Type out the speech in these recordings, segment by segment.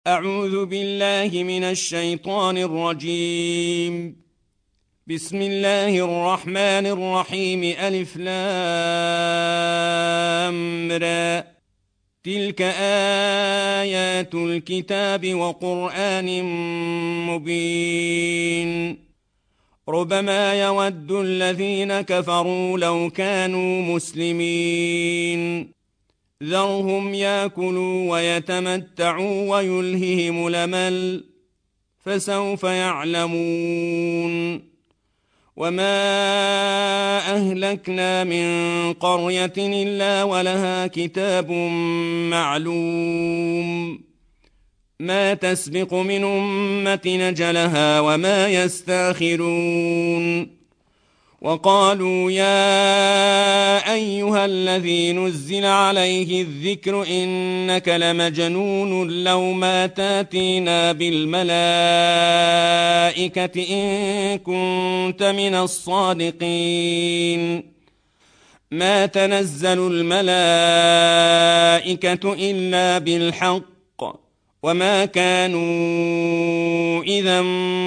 أعوذ بالله من الشيطان الرجيم. بسم الله الرحمن الرحيم. ألف لام را. تلك آيات الكتاب وقرآن مبين. ربما يود الذين كفروا لو كانوا مسلمين. ذرهم يأكلوا ويتمتعوا ويلههم الأمل فسوف يعلمون. وما أهلكنا من قرية إلا ولها كتاب معلوم ما تسبق من أمة أجلها وما يستاخرون. وقالوا يا أيها الذي نزل عليه الذكر إنك لمجنون لو ما تاتينا بالملائكة إن كنت من الصادقين. ما تنزل الملائكة إلا بالحق وما كانوا إذا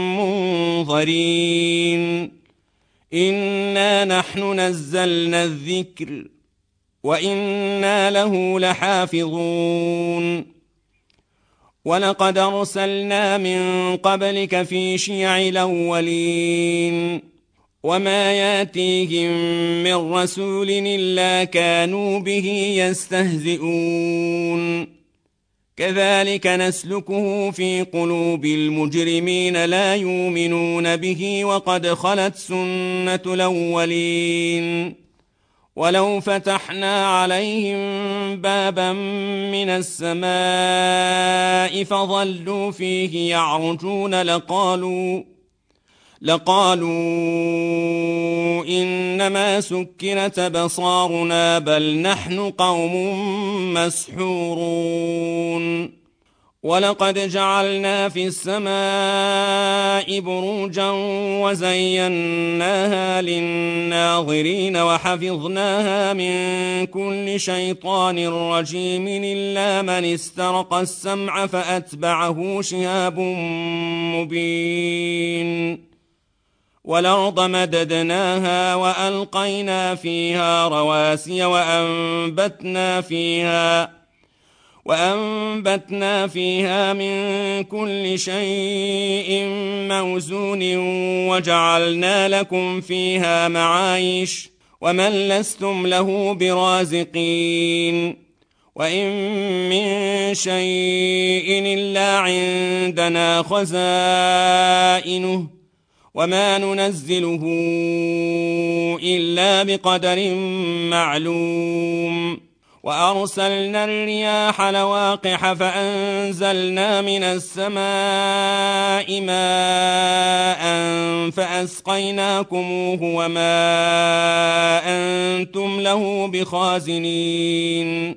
منظرين. إنا نحن نزلنا الذكر وإنا له لحافظون. ولقد أرسلنا من قبلك في شيع الأولين وما ياتيهم من رسول إلا كانوا به يستهزئون. كذلك نسلكه في قلوب المجرمين لا يؤمنون به وقد خلت سنة الأولين. ولو فتحنا عليهم بابا من السماء فظلوا فيه يعرجون لقالوا إنما سكرت أبصارنا بل نحن قوم مسحورون. ولقد جعلنا في السماء بروجا وزيناها للناظرين وحفظناها من كل شيطان رجيم إلا من استرق السمع فأتبعه شهاب مبين. والأرض مددناها وألقينا فيها رواسي وأنبتنا فيها من كل شيء موزون وجعلنا لكم فيها معايش ومن لستم له برازقين. وإن من شيء إلا عندنا خزائنه وما ننزله إلا بقدر معلوم. وأرسلنا الرياح لواقح فأنزلنا من السماء ماء فأسقيناكموه وما أنتم له بخازنين.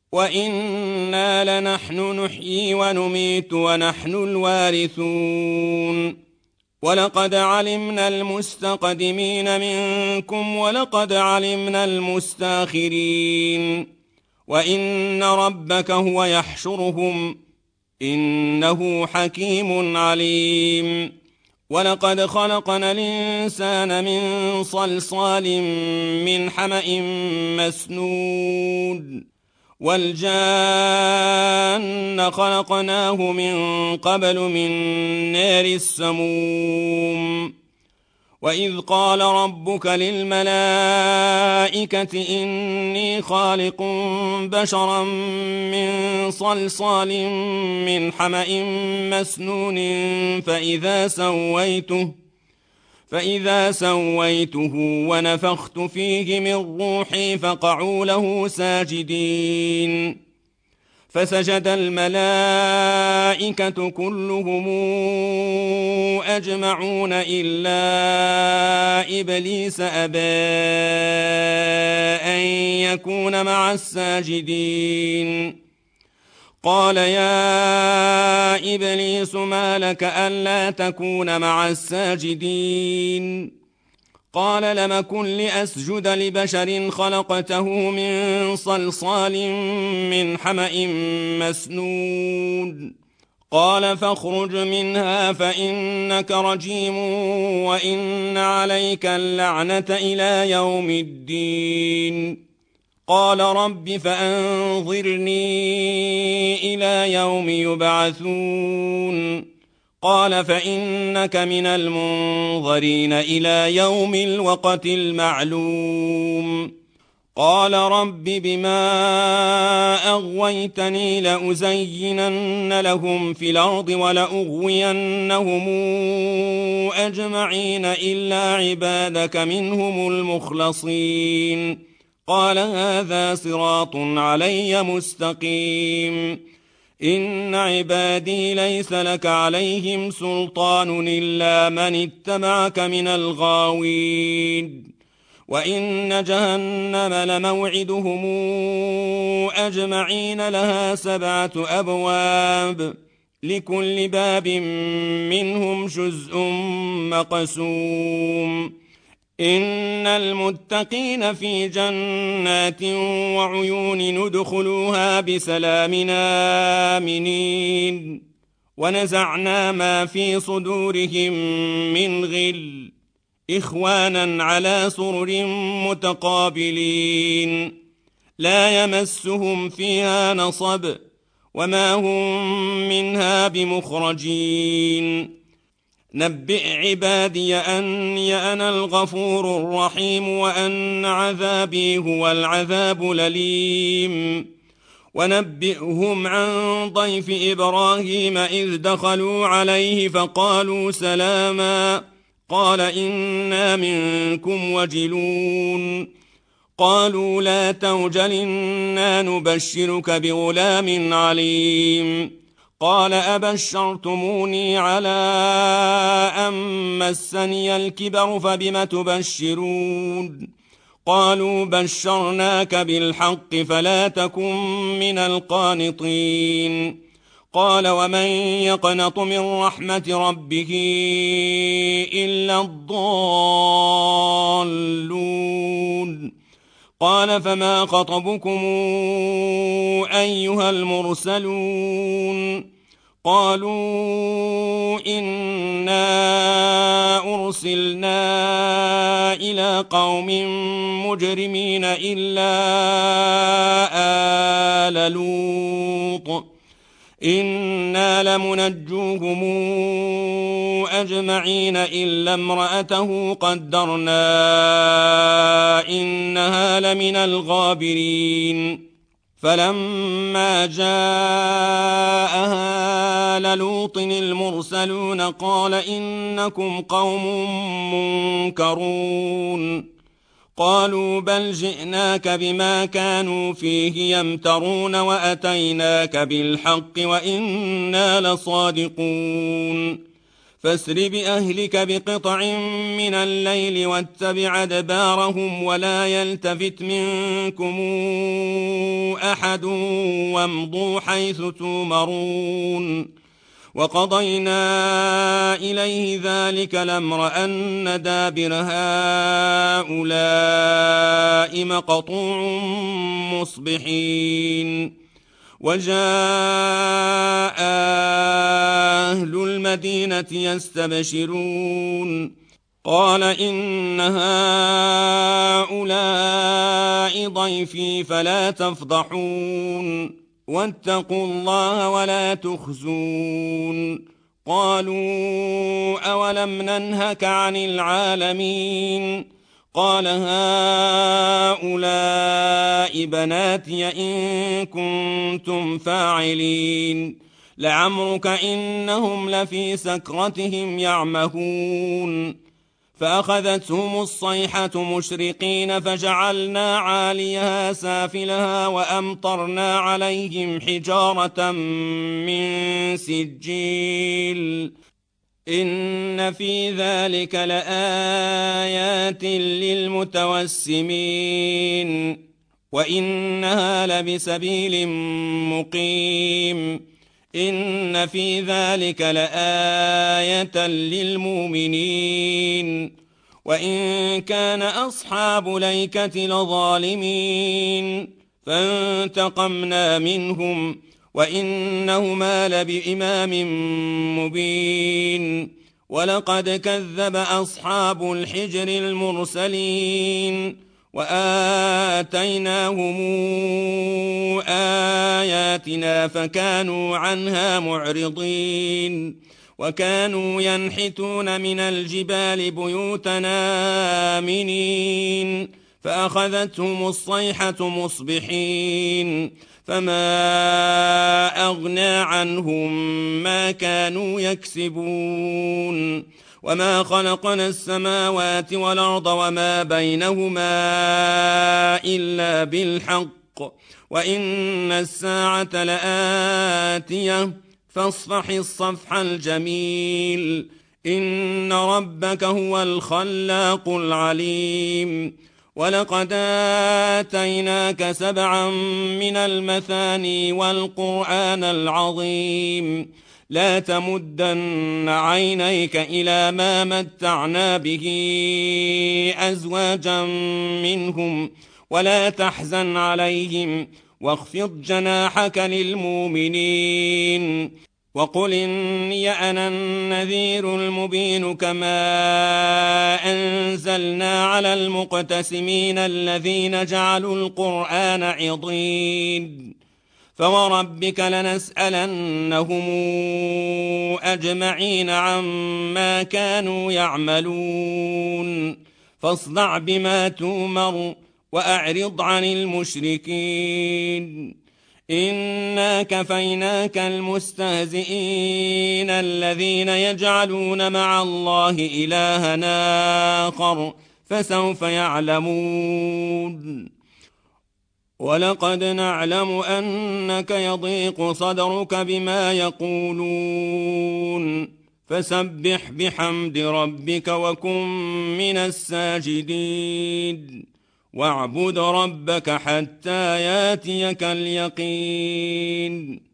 وإنا لنحن نحيي ونميت ونحن الوارثون. ولقد علمنا المستقدمين منكم ولقد علمنا المستاخرين. وإن ربك هو يحشرهم إنه حكيم عليم. ولقد خلقنا الإنسان من صلصال من حمأ مسنود والجان خلقناه من قبل من نار السموم. وإذ قال ربك للملائكة إني خالق بشرا من صلصال من حمأ مسنون فإذا سويته ونفخت فيه من روحي فقعوا له ساجدين. فسجد الملائكة كلهم أجمعون إلا إبليس أبى أن يكون مع الساجدين. قال يا إبليس ما لك ألا تكون مع الساجدين؟ قال لم أكن لأسجد لبشر خلقته من صلصال من حمأ مسنود قال فاخرج منها فإنك رجيم وإن عليك اللعنة إلى يوم الدين. قال رب فأنظرني إلى يوم يبعثون. قال فإنك من المنظرين إلى يوم الوقت المعلوم. قال رب بما أغويتني لأزينن لهم في الأرض ولأغوينهم أجمعين إلا عبادك منهم المخلصين. قال هذا صراط علي مستقيم. إن عبادي ليس لك عليهم سلطان إلا من اتبعك من الغاوين. وإن جهنم لموعدهم أجمعين لها 7 أبواب لكل باب منهم جزء مقسوم. إن المتقين في جنات وعيون ندخلوها بسلام آمنين. ونزعنا ما في صدورهم من غل إخوانا على سرر متقابلين لا يمسهم فيها نصب وما هم منها بمخرجين. نبئ عبادي أني أنا الغفور الرحيم وأن عذابي هو العذاب الأليم. ونبئهم عن ضيف إبراهيم إذ دخلوا عليه فقالوا سلاما قال إنا منكم وجلون. قالوا لا توجل إنا نبشرك بغلام عليم. قال أبشرتموني على أن مسني الكبر فبم تبشرون. قالوا بشرناك بالحق فلا تكن من القانطين. قال ومن يقنط من رحمة ربه إلا الضالون. قال فما خطبكم أيها المرسلون. قالوا إنا أرسلنا إلى قوم مجرمين إلا آل لوط إنا لمنجوهم أجمعين إلا امرأته قدرنا إنها لمن الغابرين. فلما جاءها آل لوط المرسلون قال إنكم قوم منكرون. قالوا بل جئناك بما كانوا فيه يمترون وأتيناك بالحق وإنا لصادقون. فاسر بأهلك بقطع من الليل واتبع أدبارهم ولا يلتفت منكم أحد وامضوا حيث تؤمرون. وقضينا إليه ذلك الأمر أن دابر هؤلاء مقطوع مصبحين. وجاء أهل المدينة يستبشرون. قال إن هؤلاء ضيفي فلا تفضحون واتقوا الله ولا تخزون. قالوا أولم ننهك عن العالمين. قال هؤلاء بناتي إن كنتم فاعلين. لعمرك إنهم لفي سكرتهم يعمهون. فأخذتهم الصيحة مشرقين فجعلنا عاليها سافلها وأمطرنا عليهم حجارة من سجيل. إن في ذلك لآيات للمتوسمين وإنها لبسبيل مقيم. إن في ذلك لآية للمؤمنين وإن كان أصحاب ليكة لظالمين. فانتقمنا منهم وإنهما لبإمام مبين ولقد كذب أصحاب الحجر المرسلين وآتيناهم آياتنا فكانوا عنها معرضين وكانوا ينحتون من الجبال بيوتنا آمنين فأخذتهم الصيحة مصبحين فما أغنى عنهم ما كانوا يكسبون وما خلقنا السماوات والأرض وما بينهما إلا بالحق وإن الساعة لآتية فاصفح الصفح الجميل إن ربك هو الخلاق العليم ولقد آتيناك 7 من المثاني والقرآن العظيم لا تمدن عينيك إلى ما متعنا به أزواجا منهم ولا تحزن عليهم واخفض جناحك للمؤمنين وقل إني أنا النذير المبين كما أنزلنا على المقتسمين الذين جعلوا القرآن عضين فوربك لنسألنهم أجمعين عما كانوا يعملون فاصدع بما تؤمر وأعرض عن المشركين إنا كفيناك المستهزئين الذين يجعلون مع الله إلها آخر فسوف يعلمون ولقد نعلم أنك يضيق صدرك بما يقولون فسبح بحمد ربك وكن من الساجدين واعبد ربك حتى ياتيك اليقين